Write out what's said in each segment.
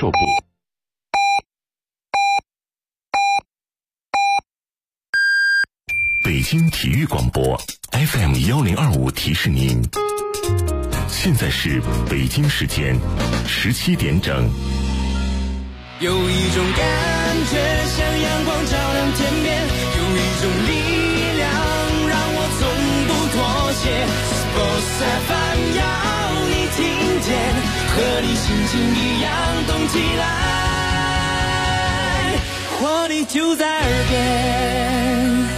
售部。北京体育广播 FM1025提示您，现在是北京时间17点整。 有一种感觉像阳光照亮天边，有一种力量让我从不妥协。Sports FM 要你听见，和你心情一样动起来，活力就在耳边。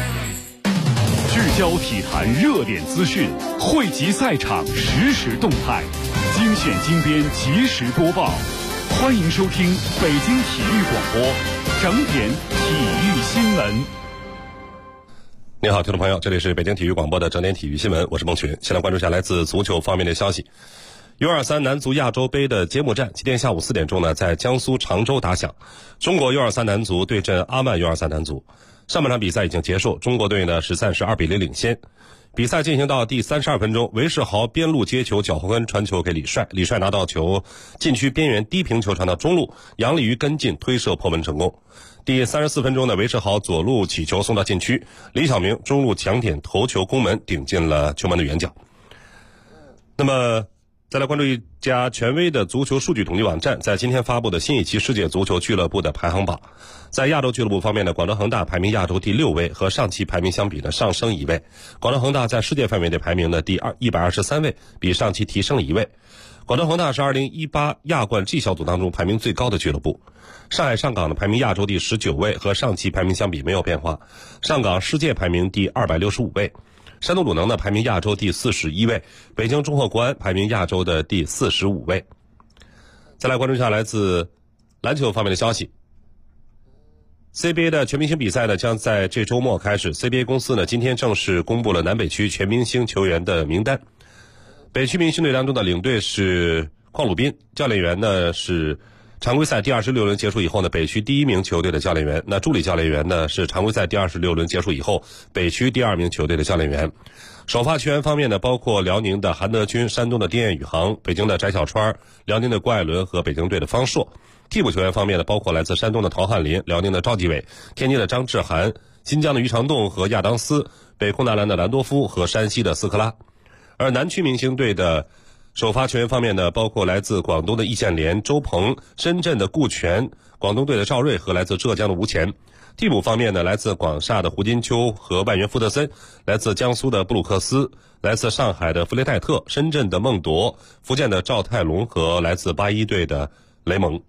聚焦体坛热点资讯，汇集赛场实时动态，精选精编及时播报。欢迎收听北京体育广播整点体育新闻。 你好，听众朋友，这里是北京体育广播的整点体育新闻，我是孟群。先来关注一下来自足球方面的消息。U23男足亚洲杯的揭幕战今天下午4点钟呢，在江苏常州打响。中国 U23男足对阵阿曼 U23男足。上半场比赛已经结束，中国队呢是暂时2-0领先。比赛进行到第32分钟，韦世豪边路接球，脚后跟传球给李帅，李帅拿到球禁区边缘低平球传到中路，杨立瑜跟进推射破门成功。第34分钟呢，韦世豪左路起球送到禁区，李晓明中路抢点头球攻门，顶进了球门的远角。那么再来关注一家权威的足球数据统计网站在今天发布的新一期世界足球俱乐部的排行榜。在亚洲俱乐部方面呢，广州恒大排名亚洲第6位，和上期排名相比呢上升1位。广州恒大在世界范围内排名呢第123位，比上期提升了1位。广州恒大是2018亚冠 G 小组当中排名最高的俱乐部。上海上港的排名亚洲第19位，和上期排名相比没有变化。上港世界排名第265位。山东鲁能呢排名亚洲第41位，北京中赫国安排名亚洲的第45位。再来关注一下来自篮球方面的消息。CBA 的全明星比赛呢将在这周末开始。CBA 公司呢今天正式公布了南北区全明星球员的名单。北区明星队当中的领队是邝鲁彬，教练员呢是常规赛第26轮结束以后呢，北区第1名球队的教练员。那助理教练员呢是常规赛第26轮结束以后，北区第2名球队的教练员。首发球员方面呢，包括辽宁的韩德君、山东的丁彦雨航、北京的翟小川、辽宁的郭艾伦和北京队的方硕。替补球员方面呢，包括来自山东的陶汉林、辽宁的赵继伟、天津的张志涵、新疆的于长栋和亚当斯、北空纳兰的兰多夫和山西的斯科拉。而南区明星队的首发球员方面呢，包括来自广东的易建联、周鹏、深圳的顾全、广东队的赵睿和来自浙江的吴前。替补方面呢，来自广厦的胡金秋和外援福德森，来自江苏的布鲁克斯，来自上海的弗雷戴特，深圳的孟铎，福建的赵泰龙和来自81队的雷蒙。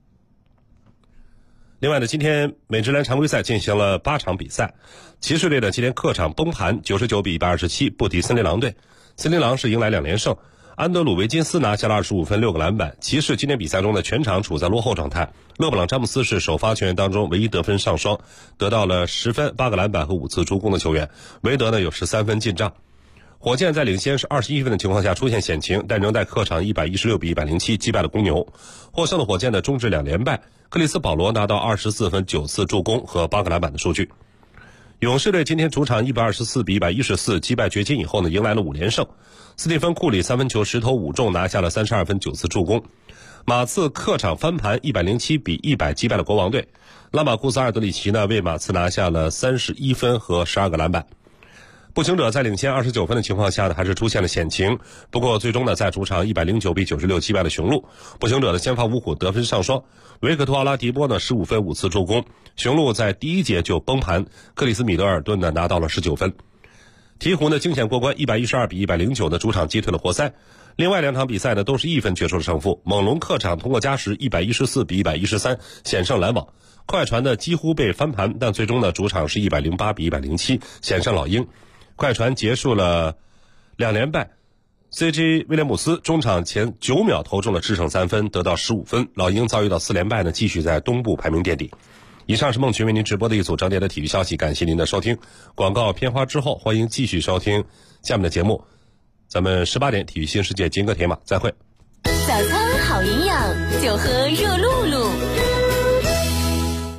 另外呢，今天美职篮常规赛进行了8场比赛，骑士队呢今天客场崩盘99-127不敌森林狼队，森林狼是迎来2连胜。安德鲁维金斯拿下了25分6个篮板。骑士今天比赛中的全场处在落后状态。勒布朗詹姆斯是首发球员当中唯一得分上双，得到了10分8个篮板和5次助攻的球员。韦德呢有13分进账。火箭在领先是21分的情况下出现险情，但仍在客场116-107击败了公牛。获胜的火箭的终止2连败。克里斯保罗拿到24分9次助攻和8个篮板的数据。勇士队今天主场124-114击败掘金以后呢，迎来了5连胜。斯蒂芬库里3分球10投5中，拿下了32分9次助攻。马刺客场翻盘107-100击败了国王队。拉马库斯·阿尔德里奇呢为马刺拿下了31分和12个篮板。步行者在领先29分的情况下呢，还是出现了险情，不过最终呢在主场109-96击败了雄鹿。步行者的先发五虎得分上双，维克托·阿拉迪波呢15分5次助攻。雄鹿在第1节就崩盘，克里斯·米德尔顿呢拿到了19分。鹈鹕呢惊险过关112-109的主场击退了活塞。另外2场比赛呢都是1分决出了胜负。猛龙客场通过加时114-113险胜篮网。快船呢几乎被翻盘，但最终呢主场是108-107险胜老鹰。快船结束了2连败。CJ 威廉姆斯中场前9秒投中了制胜3分，得到15分。老鹰遭遇到4连败呢，继续在东部排名垫底。以上是孟群为您直播的一组整点的体育消息，感谢您的收听。广告片花之后，欢迎继续收听下面的节目。咱们18点体育新世界金戈铁马，再会。 早餐好营养，就喝热露露。 近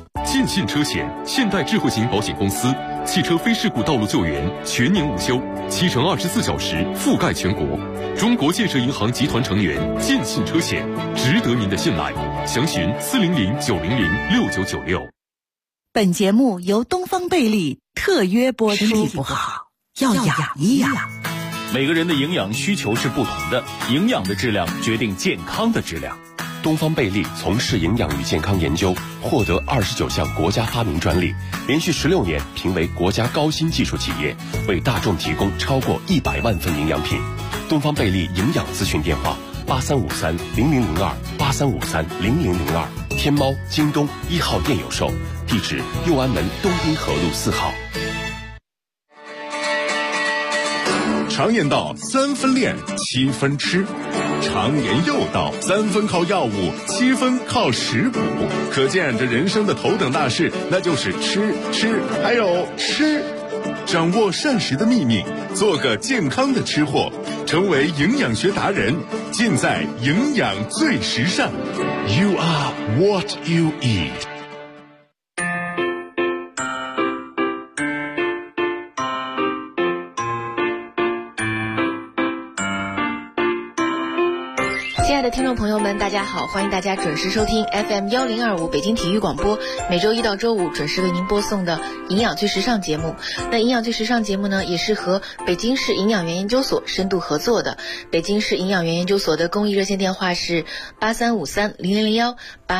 信车险，现代智慧型保险公司，汽车非事故道路救援全年无休，7乘24小时覆盖全国。中国建设银行集团成员，建信车险，值得您的信赖。详询400-900-6996。 本节目由东方贝利特约播出。身体不好要养一养。 每个人的营养需求是不同的，营养的质量决定健康的质量。 东方贝利从事营养与健康研究，获得29项国家发明专利，连续16年评为国家高新技术企业，为大众提供超过100万份营养品。东方贝利营养咨询电话8353-0002，8353-0002，天猫、京东1号店有售，地址右安门东滨河路4号。 常言道3分练7分吃，常言又道3分靠药物7分靠食补，可见这人生的头等大事那就是吃还有吃。掌握膳食的秘密，做个健康的吃货，成为营养学达人，尽在营养最时尚。 You are what you eat。 亲爱的听众朋友们，大家好，欢迎大家准时收听 FM1025 北京体育广播，每周一到周五准时为您播送的营养最时尚节目。那营养最时尚节目呢，也是和北京市营养园研究所深度合作的。北京市营养园研究所的公益热线电话是8353-0001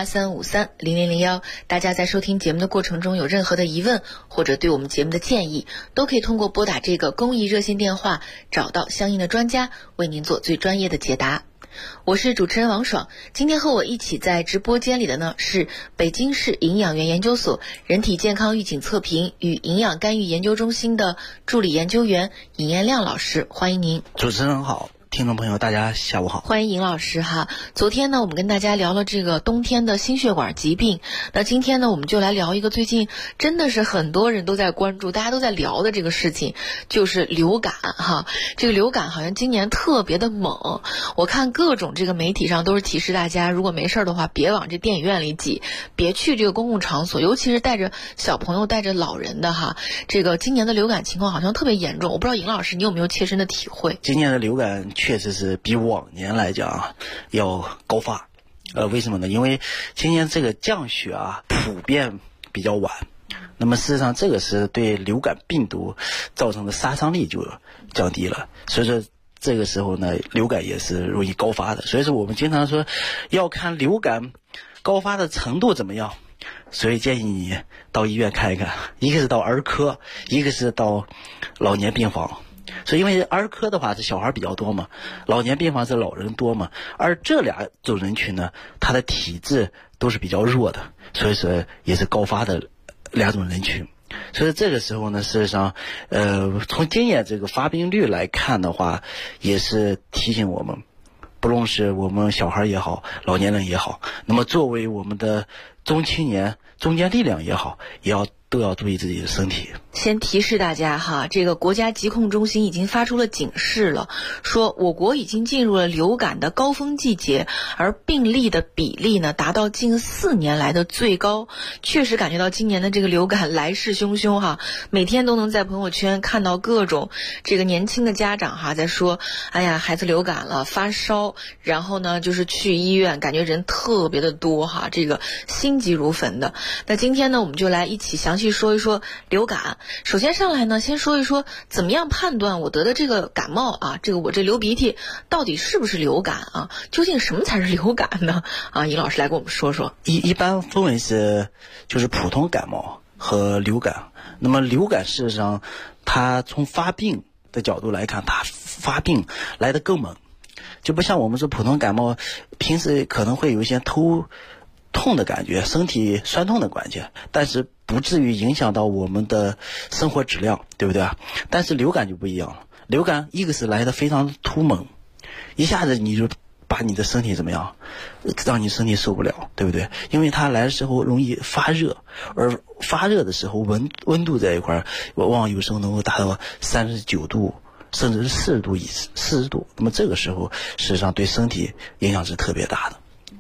8353-0001，大家在收听节目的过程中有任何的疑问或者对我们节目的建议，都可以通过拨打这个公益热线电话找到相应的专家，为您做最专业的解答。我是主持人王爽，今天和我一起在直播间里的呢是北京市营养园研究所人体健康预警测评与营养干预研究中心的助理研究员尹彦亮老师，欢迎您。 主持人好，听众朋友大家下午好， 欢迎尹老师哈。昨天呢我们跟大家聊了这个冬天的心血管疾病，那今天呢我们就来聊一个最近真的是很多人都在关注，大家都在聊的这个事情，就是流感哈。这个流感好像今年特别的猛，我看各种这个媒体上都是提示大家，如果没事的话别往这电影院里挤，别去这个公共场所，尤其是带着小朋友带着老人的哈。这个今年的流感情况好像特别严重，我不知道尹老师你有没有切身的体会。 今年的流感确实是比往年来讲要高发，为什么呢？因为今年这个降雪啊普遍比较晚，那么事实上这个是对流感病毒造成的杀伤力就降低了，所以说这个时候呢流感也是容易高发的。所以说我们经常说要看流感高发的程度怎么样，所以建议你到医院看一看，一个是到儿科，一个是到老年病房。所以因为儿科的话是小孩比较多嘛，老年病房是老人多嘛，而这两种人群呢他的体质都是比较弱的，所以说也是高发的两种人群。所以这个时候呢事实上从今年这个发病率来看的话，也是提醒我们，不论是我们小孩也好，老年人也好，那么作为我们的中青年中坚力量也好，都要注意自己的身体。 先提示大家哈，这个国家疾控中心已经发出了警示了，说我国已经进入了流感的高峰季节，而病例的比例呢达到近4年来的最高。确实感觉到今年的这个流感来势汹汹哈，每天都能在朋友圈看到各种这个年轻的家长哈在说，哎呀孩子流感了发烧，然后呢就是去医院，感觉人特别的多哈，这个心急如焚的。那今天呢我们就来一起详细说一说流感。首先上来呢先说一说怎么样判断我得的这个感冒啊，这个我这流鼻涕到底是不是流感啊，究竟什么才是流感呢啊？尹老师来给我们说说。 一般分为就是普通感冒和流感。那么流感事实上它从发病的角度来看，它发病来得更猛，就不像我们说普通感冒平时可能会有一些头痛的感觉，身体酸痛的感觉，但是不至于影响到我们的生活质量，对不对啊？但是流感就不一样了，流感一个是来的非常突猛，一下子你就把你的身体怎么样，让你身体受不了，对不对？因为它来的时候容易发热，而发热的时候温度在一块往往有时候能够达到39度甚至是40度，那么这个时候事实上对身体影响是特别大的。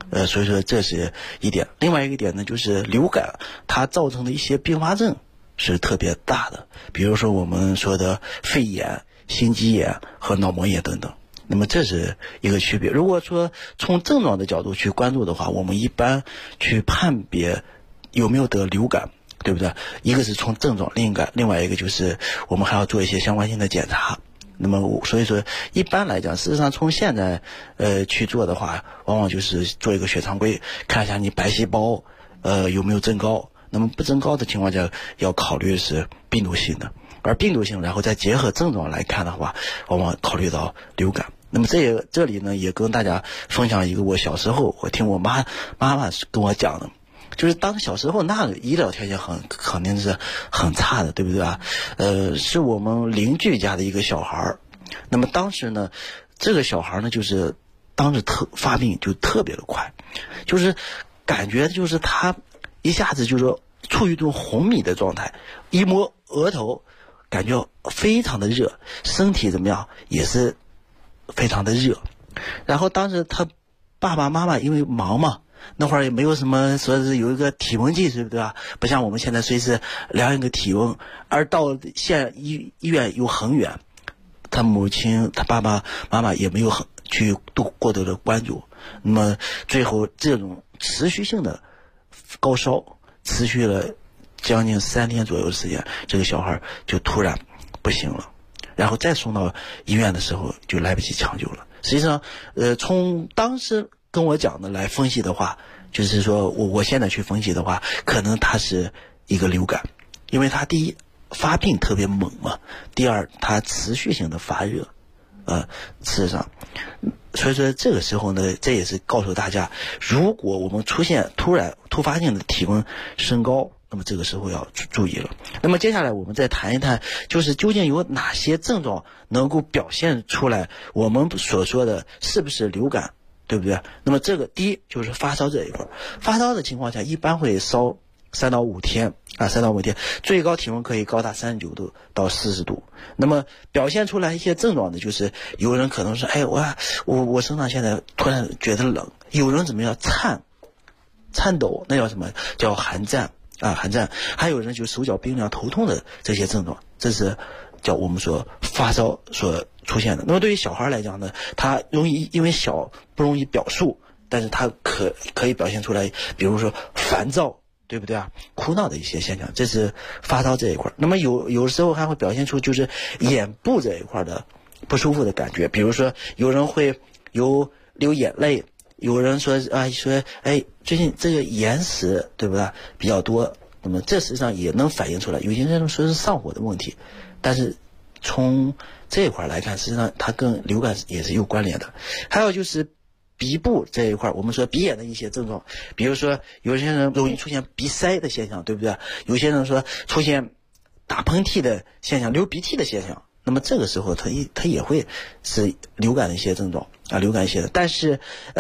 所以说这是一点。另外一个点呢，就是流感它造成的一些并发症是特别大的，比如说我们说的肺炎、心肌炎和脑膜炎等等。那么这是一个区别。如果说从症状的角度去关注的话，我们一般去判别有没有得流感，对不对？一个是从症状，另外一个就是我们还要做一些相关性的检查。那么所以说一般来讲，事实上从现在去做的话，往往就是做一个血常规，看一下你白细胞有没有增高。那么不增高的情况下，要考虑是病毒性的，而病毒性然后再结合症状来看的话，往往考虑到流感。那么这里呢也跟大家分享一个我小时候我听我妈妈跟我讲的，就是当小时候那个医疗条件肯定是很差的，对不对啊？是我们邻居家的一个小孩，那么当时呢这个小孩呢就是当时发病就特别的快，就是感觉就是他一下子就是处于一种红米的状态，一摸额头感觉非常的热，身体怎么样也是非常的热。然后当时他爸爸妈妈因为忙嘛，那会儿也没有什么说是有一个体温计，对不对啊？不像我们现在随时量一个体温，而到医院又很远，他母亲他爸爸妈妈也没有去过多的关注。那么最后这种持续性的高烧持续了将近3天左右的时间，这个小孩就突然不行了，然后再送到医院的时候就来不及抢救了。实际上从当时跟我讲的来分析的话，就是说我现在去分析的话，可能他是一个流感，因为他第一发病特别猛嘛，第二他持续性的发热，事实上所以说这个时候呢，这也是告诉大家，如果我们出现突发性的体温升高，那么这个时候要注意了。那么接下来我们再谈一谈，就是究竟有哪些症状能够表现出来我们所说的是不是流感，对不对？那么这个第一就是发烧这一块，发烧的情况下一般会烧3到5天，3到5天，最高体温可以高达39度到40度。那么表现出来一些症状的就是有人可能是我身上现在突然觉得冷，有人怎么样颤抖，那叫什么叫寒战，还有人就手脚冰凉头痛的这些症状，这是叫我们说发烧所出现的。那么对于小孩来讲呢，他容易因为小不容易表述，但是他可以表现出来，比如说烦躁，对不对啊？哭闹的一些现象，这是发烧这一块。那么有时候还会表现出就是眼部这一块的不舒服的感觉，比如说有人会流眼泪，有人说最近这个眼屎对不对比较多，那么这实际上也能反映出来。有些人说是上火的问题，但是从这一块来看，实际上它跟流感也是有关联的。还有就是鼻部这一块，我们说鼻炎的一些症状，比如说有些人容易出现鼻塞的现象，对不对？有些人说出现打喷嚏的现象、流鼻涕的现象，那么这个时候它也会是流感的一些症状流感一些的。但是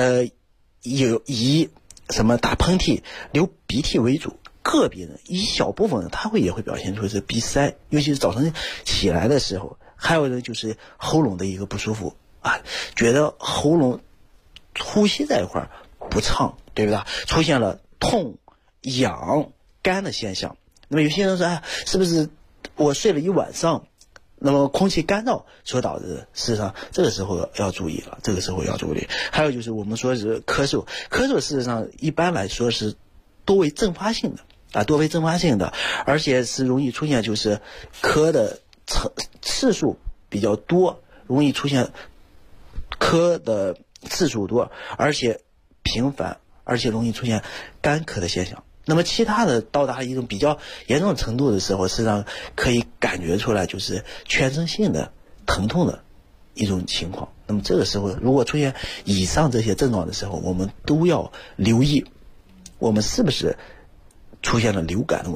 以什么打喷嚏、流鼻涕为主，个别的一小部分它也会表现出是鼻塞，尤其是早晨起来的时候。还有的就是喉咙的一个不舒服觉得喉咙呼吸这一块不畅，对不对？出现了痛、痒、干的现象。那么有些人说是不是我睡了一晚上，那么空气干燥所导致的？事实上这个时候要注意了，还有就是我们说是咳嗽事实上一般来说是多为阵发性的，而且是容易出现就是咳的次数比较多，容易出现咳的次数多，而且频繁，而且容易出现干咳的现象。那么其他的到达一种比较严重程度的时候，实际上可以感觉出来就是全身性的疼痛的一种情况。那么这个时候如果出现以上这些症状的时候，我们都要留意我们是不是出现了流感的问题。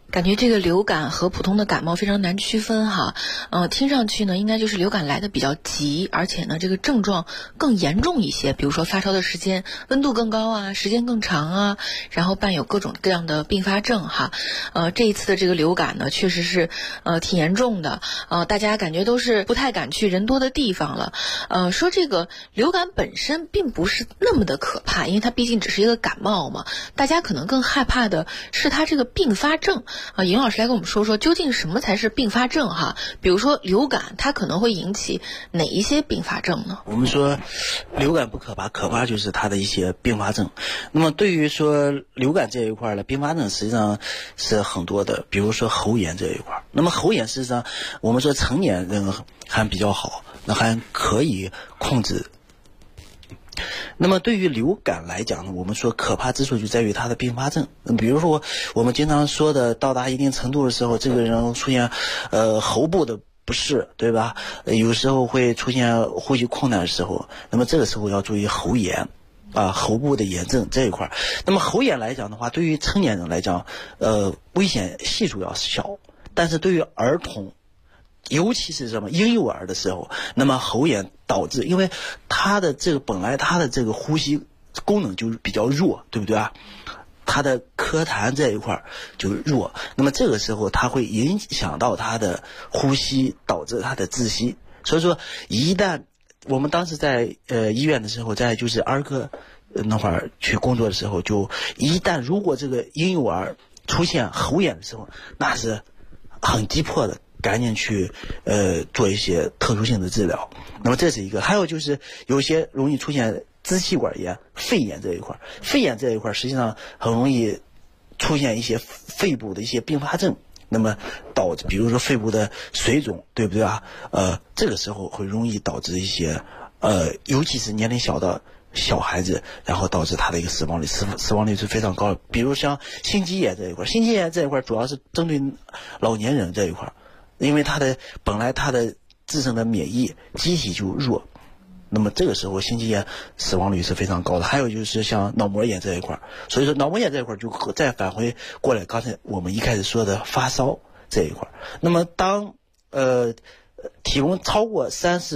感觉这个流感和普通的感冒非常难区分哈，听上去呢应该就是流感来的比较急，而且呢这个症状更严重一些，比如说发烧的时间、温度更高啊，时间更长啊，然后伴有各种各样的并发症哈。这一次的这个流感呢确实是挺严重的，大家感觉都是不太敢去人多的地方了。说这个流感本身并不是那么的可怕，因为它毕竟只是一个感冒嘛，大家可能更害怕的是它这个并发症。尹老师来跟我们说说究竟什么才是并发症哈？比如说流感它可能会引起哪一些并发症呢？ 我们说流感不可怕，可怕就是它的一些并发症。那么对于说流感这一块呢，并发症实际上是很多的，比如说喉炎这一块。那么喉炎事实上我们说成年人还比较好，那还可以控制。那么对于流感来讲呢，我们说可怕之处就在于它的并发症。比如说我们经常说的到达一定程度的时候，这个人出现喉部的不适，对吧？有时候会出现呼吸困难的时候，那么这个时候要注意喉炎喉部的炎症这一块。那么喉炎来讲的话，对于成年人来讲危险系数要小，但是对于儿童尤其是什么婴幼儿的时候，那么喉炎导致，因为他的这个本来他的这个呼吸功能就比较弱，对不对啊？他的咳痰这一块就弱，那么这个时候他会影响到他的呼吸，导致他的窒息。所以说一旦我们当时在医院的时候，在就是儿科那会儿去工作的时候，就一旦如果这个婴幼儿出现喉炎的时候，那是很急迫的赶紧去做一些特殊性的治疗。那么这是一个，还有就是有些容易出现支气管炎、肺炎这一块，肺炎这一块实际上很容易出现一些肺部的一些并发症，那么导致比如说肺部的水肿，对不对啊？这个时候会容易导致一些尤其是年龄小的小孩子，然后导致他的一个死亡率是非常高的。比如像心肌炎这一块，心肌炎这一块主要是针对老年人这一块，因为本来他的自身的免疫机体就弱，那么这个时候心肌炎死亡率是非常高的。还有就是像脑膜炎这一块，所以说脑膜炎这一块就再返回过来刚才我们一开始说的发烧这一块。那么当体温超过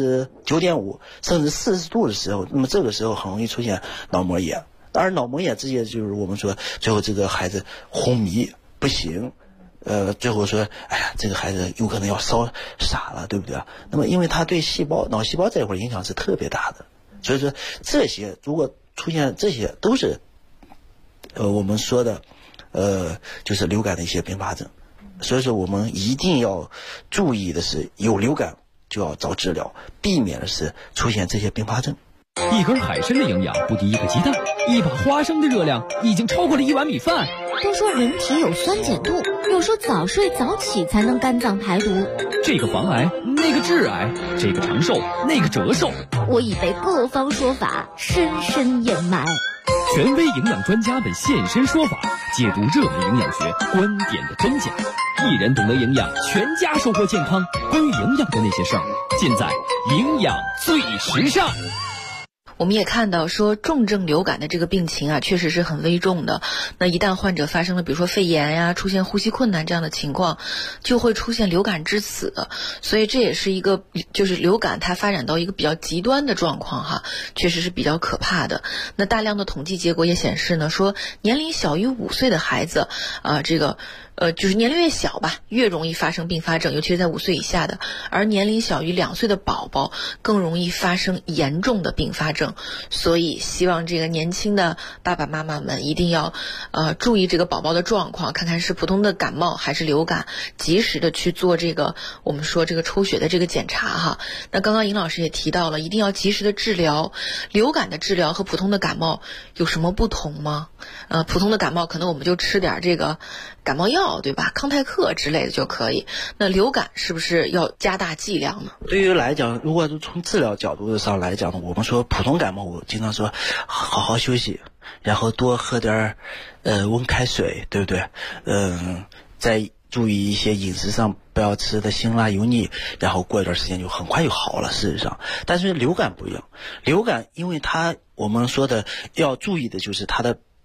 39.5甚至40度的时候，那么这个时候很容易出现脑膜炎。而脑膜炎直接就是我们说最后这个孩子昏迷不醒，最后说哎呀这个孩子有可能要烧傻了，对不对啊？那么因为他对脑细胞这一块影响是特别大的，所以说这些如果出现这些都是我们说的就是流感的一些并发症。所以说我们一定要注意的是，有流感就要早治疗，避免的是出现这些并发症。 一根海参的营养不敌一个鸡蛋，一把花生的热量已经超过了1碗米饭。 都说人体有酸碱度，有说早睡早起才能肝脏排毒， 这个防癌，那个致癌，这个长寿，那个折寿， 我已被各方说法深深掩埋。 权威营养专家们现身说法，解读热门营养学观点的真假。一人懂得营养，全家收获健康。关于营养的那些事儿，尽在营养最时尚。 我们也看到说重症流感的这个病情啊，确实是很危重的。那一旦患者发生了比如说肺炎呀、出现呼吸困难这样的情况，就会出现流感致死的。所以这也是一个就是流感它发展到一个比较极端的状况哈，确实是比较可怕的。那大量的统计结果也显示呢，说年龄小于5岁的孩子就是年龄越小吧，越容易发生并发症，尤其是在5岁以下的，而年龄小于2岁的宝宝更容易发生严重的并发症。所以希望这个年轻的爸爸妈妈们一定要注意这个宝宝的状况，看看是普通的感冒还是流感，及时的去做这个我们说这个抽血的这个检查哈。那刚刚尹老师也提到了，一定要及时的治疗。流感的治疗和普通的感冒有什么不同吗？普通的感冒可能我们就吃点这个感冒药，对吧？康泰克之类的就可以。那流感是不是要加大剂量呢？ 对于来讲，如果从治疗角度上来讲，我们说普通感冒，我经常说好好休息，然后多喝点温开水，对不对？再注意一些饮食上，不要吃的辛辣油腻，然后过一段时间就很快就好了。事实上，但是流感不一样，流感因为我们说的要注意的就是它的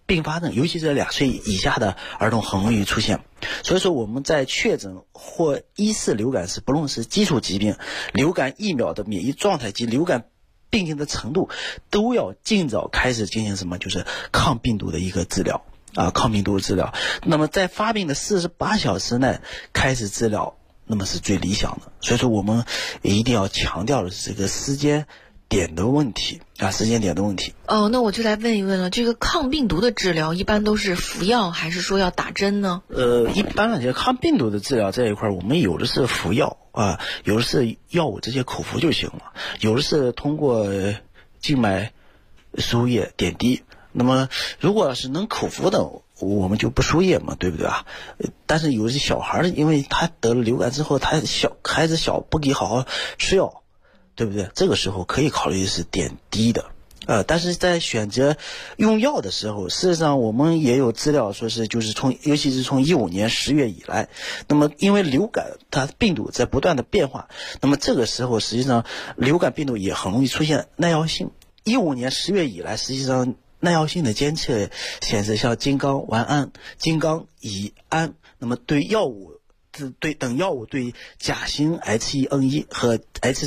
并发症，尤其是2岁以下的儿童很容易出现。所以说我们在确诊或疑似流感时，不论是基础疾病、流感疫苗的免疫状态及流感病情的程度，都要尽早开始进行什么，就是抗病毒的一个治疗抗病毒治疗。那么在发病的48小时内开始治疗，那么是最理想的。所以说我们一定要强调的是这个时间点的问题时间点的问题。 那我就来问一问了，这个抗病毒的治疗一般都是服药还是说要打针呢？ 一般来讲，抗病毒的治疗这一块，我们有的是服药有的是药物直接口服就行了，有的是通过静脉输入液点滴。那么如果是能口服的，我们就不输液嘛，对不对啊？但是有些小孩儿，因为他得了流感之后，孩子小不给好好吃药，对不对？这个时候可以考虑是点滴的。但是在选择用药的时候，事实上我们也有资料说是，就是尤其是从15年10月以来，那么因为流感它病毒在不断的变化，那么这个时候实际上流感病毒也很容易出现耐药性。15年10月以来，实际上耐药性的监测显示，像金刚烷胺、金刚乙胺，那么对等药物对甲型 H1N1 和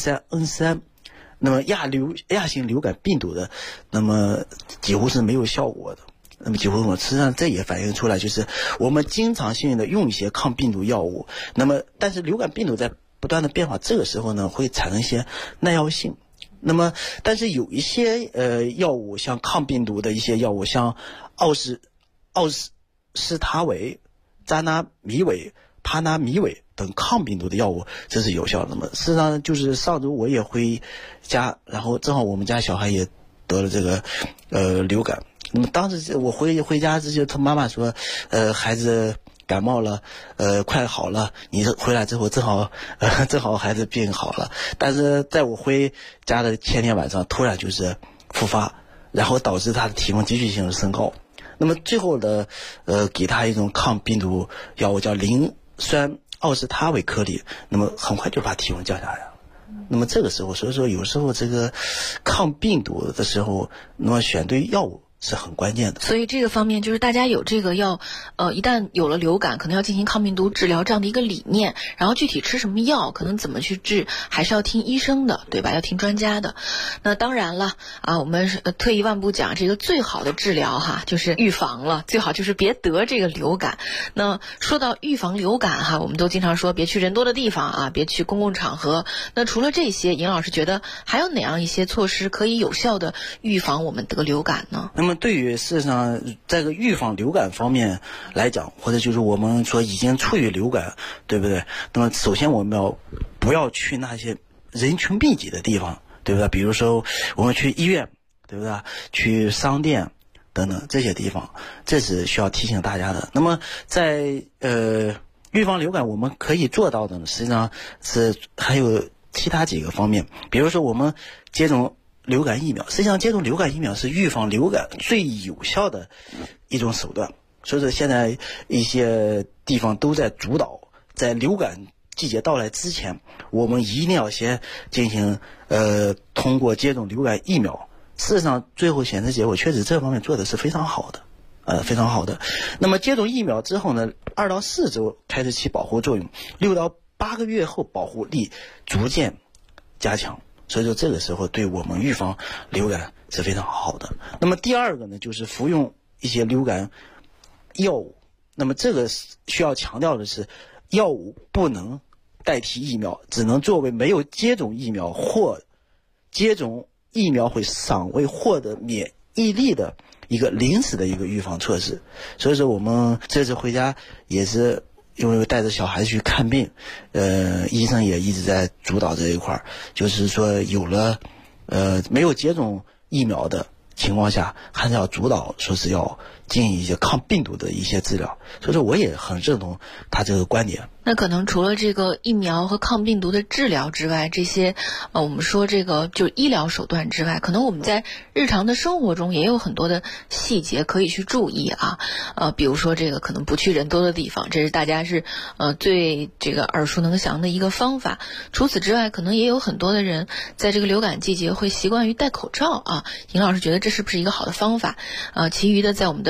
H3N3，那么亚型流感病毒的，那么几乎是没有效果的。那么几乎实际上这也反映出来，就是我们经常性的用一些抗病毒药物，那么但是流感病毒在不断的变化，这个时候呢会产生一些耐药性。那么但是有一些药物，像抗病毒的一些药物，像奥司他韦、扎那米韦、帕那米韦等抗病毒的药物，这是有效的。那么事实上就是上周我也回家，然后正好我们家小孩也得了这个流感。那么当时我回家之前，他妈妈说孩子感冒了，快好了，你回来之后正好孩子病好了。但是在我回家的前天晚上，突然就是复发，然后导致他的体温急剧性的升高。那么最后的给他一种抗病毒药物叫磷酸奥司他韦颗粒，那么很快就把体温降下来了。那么这个时候，所以说有时候这个抗病毒的时候，那么选对药物是很关键的。 所以这个方面就是大家有这个要一旦有了流感，可能要进行抗病毒治疗这样的一个理念，然后具体吃什么药，可能怎么去治，还是要听医生的，对吧？要听专家的。那当然了我们退一万步讲，这个最好的治疗就是预防了，最好就是别得这个流感。那说到预防流感我们都经常说别去人多的地方别去公共场合。那除了这些，尹老师觉得还有哪样一些措施可以有效的预防我们得流感呢？ 那么对于事实上这个预防流感方面来讲，或者就是我们说已经处于流感，对不对？那么首先我们不要去那些人群密集的地方，对不对？比如说我们去医院，对不对？去商店等等这些地方，这是需要提醒大家的。那么在预防流感我们可以做到的呢，实际上是还有其他几个方面。比如说我们接种流感疫苗，实际上接种流感疫苗是预防流感最有效的一种手段。所以说现在一些地方都在主导，在流感季节到来之前，我们一定要先进行通过接种流感疫苗。事实上最后显示结果确实这方面做的是非常好的，非常好的。那么接种疫苗之后呢，2到4周开始起保护作用，6到8个月后保护力逐渐加强。所以说这个时候对我们预防流感是非常好的。那么第二个呢，就是服用一些流感药物。那么这个需要强调的是，药物不能代替疫苗，只能作为没有接种疫苗或接种疫苗会尚未获得免疫力的一个临时的一个预防措施。所以说我们这次回家也是因为带着小孩去看病，医生也一直在主导这一块，就是说有了没有接种疫苗的情况下，还是要主导说是要进行一些抗病毒的一些治疗。所以说我也很认同他这个观点。 那可能除了这个疫苗和抗病毒的治疗之外，这些我们说这个就医疗手段之外，可能我们在日常的生活中也有很多的细节可以去注意比如说这个可能不去人多的地方，这是大家是最这个耳熟能详的一个方法。除此之外，可能也有很多的人在这个流感季节会习惯于戴口罩尹老师觉得这是不是一个好的方法？其余的在我们的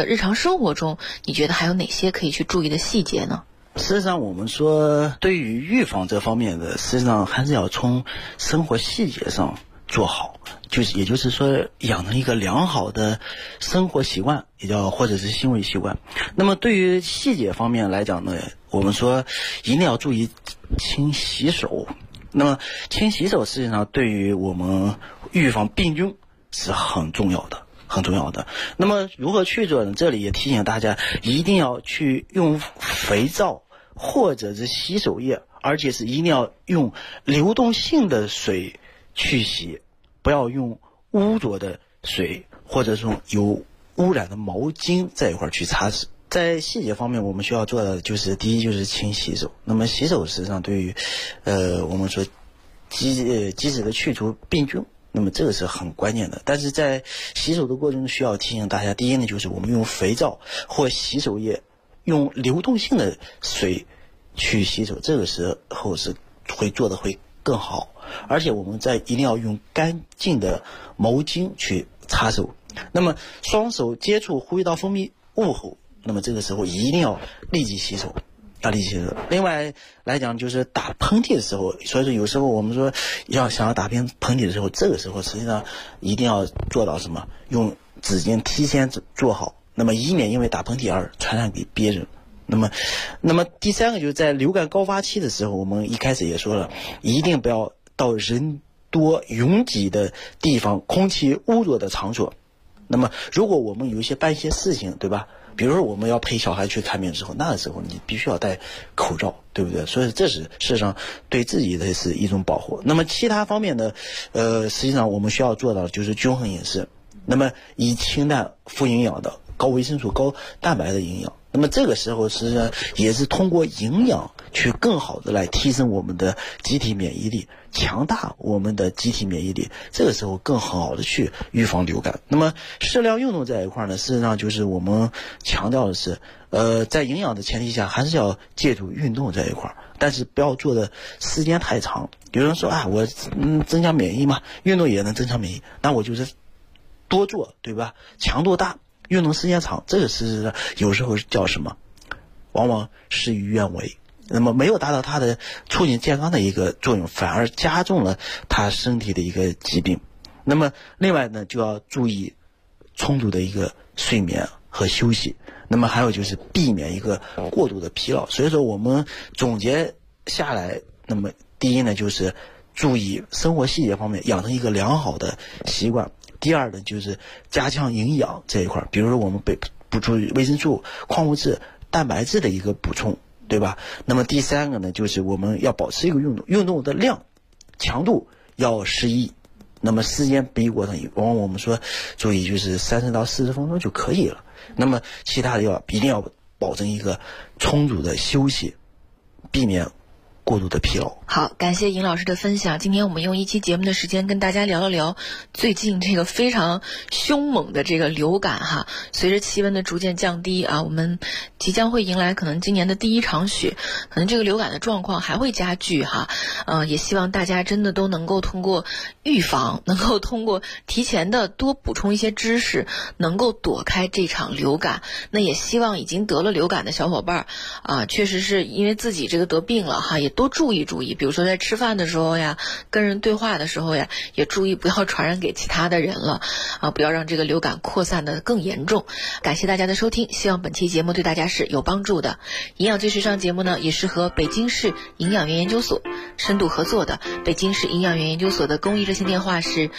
日常生活中，你觉得还有哪些可以去注意的细节呢？ 事实上，我们说对于预防这方面的，实际上还是要从生活细节上做好，也就是说养成一个良好的生活习惯，或者是行为习惯。那么对于细节方面来讲呢，我们说一定要注意勤洗手。那么勤洗手实际上对于我们预防病菌是很重要的。那么如何去做呢？这里也提醒大家，一定要去用肥皂或者是洗手液，而且是一定要用流动性的水去洗，不要用污浊的水或者说有污染的毛巾在一块去擦拭。在细节方面，我们需要做的就是第一就是勤洗手。那么洗手实际上对于我们说及时的去除病菌，那么这个是很关键的。但是在洗手的过程中需要提醒大家，第一呢就是我们用肥皂或洗手液，用流动性的水去洗手，这个时候是会做的会更好。而且我们一定要用干净的毛巾去擦手。那么双手接触呼吸道分泌物后，那么这个时候一定要立即洗手。另外来讲，就是打喷嚏的时候，所以说有时候我们说想要打喷嚏的时候，这个时候实际上一定要做到什么？用纸巾提前做好，那么以免因为打喷嚏而传染给别人。那么第三个就是在流感高发期的时候，我们一开始也说了，一定不要到人多拥挤的地方，空气污浊的场所。那么如果我们办一些事情，对吧？比如说我们要陪小孩去看病之后，那个时候你必须要戴口罩，对不对？所以这是事实上对自己的是一种保护。那么其他方面呢，实际上我们需要做到的就是均衡饮食，那么以清淡富营养的高维生素高蛋白的营养。那么这个时候实际上也是通过营养去更好的来提升我们的机体免疫力，强大我们的机体免疫力，这个时候更好的去预防流感。那么适量运动这一块呢，事实上就是我们强调的是在营养的前提下还是要借助运动这一块，但是不要做的时间太长。有人说我增强免疫嘛，运动也能增强免疫，那我就是多做，对吧？强度大，运动时间长，这个是有时候叫什么？往往事与愿违。那么没有达到它的促进健康的一个作用，反而加重了他身体的一个疾病。那么另外呢，就要注意充足的一个睡眠和休息。那么还有就是避免一个过度的疲劳。所以说我们总结下来，那么第一呢就是注意生活细节方面，养成一个良好的习惯。第二呢就是加强营养这一块，比如说我们补充维生素、矿物质、蛋白质的一个补充，对吧？那么第三个呢就是我们要保持一个运动的量强度要适宜，那么时间不宜过长，往往我们说注意就是30到40分钟就可以了。那么其他的一定要保证一个充足的休息，避免过度的疲劳。 好，感谢尹老师的分享。今天我们用一期节目的时间跟大家聊了聊最近这个非常凶猛的这个流感哈。随着气温的逐渐降低啊，我们即将会迎来可能今年的第一场雪，可能这个流感的状况还会加剧哈。也希望大家真的都能够通过预防，能够通过提前的多补充一些知识，能够躲开这场流感。那也希望已经得了流感的小伙伴啊，确实是因为自己这个得病了哈，也多注意注意。比如说在吃饭的时候呀，跟人对话的时候呀，也注意不要传染给其他的人了啊，不要让这个流感扩散的更严重。感谢大家的收听，希望本期节目对大家是有帮助的。营养最时尚节目呢，也是和北京市营养院研究所深度合作的。北京市营养院研究所的公益热线电话是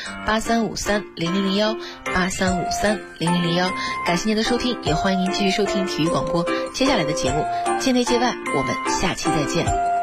83530001 83530001。感谢您的收听，也欢迎您继续收听体育广播接下来的节目。界内界外，我们下期再见。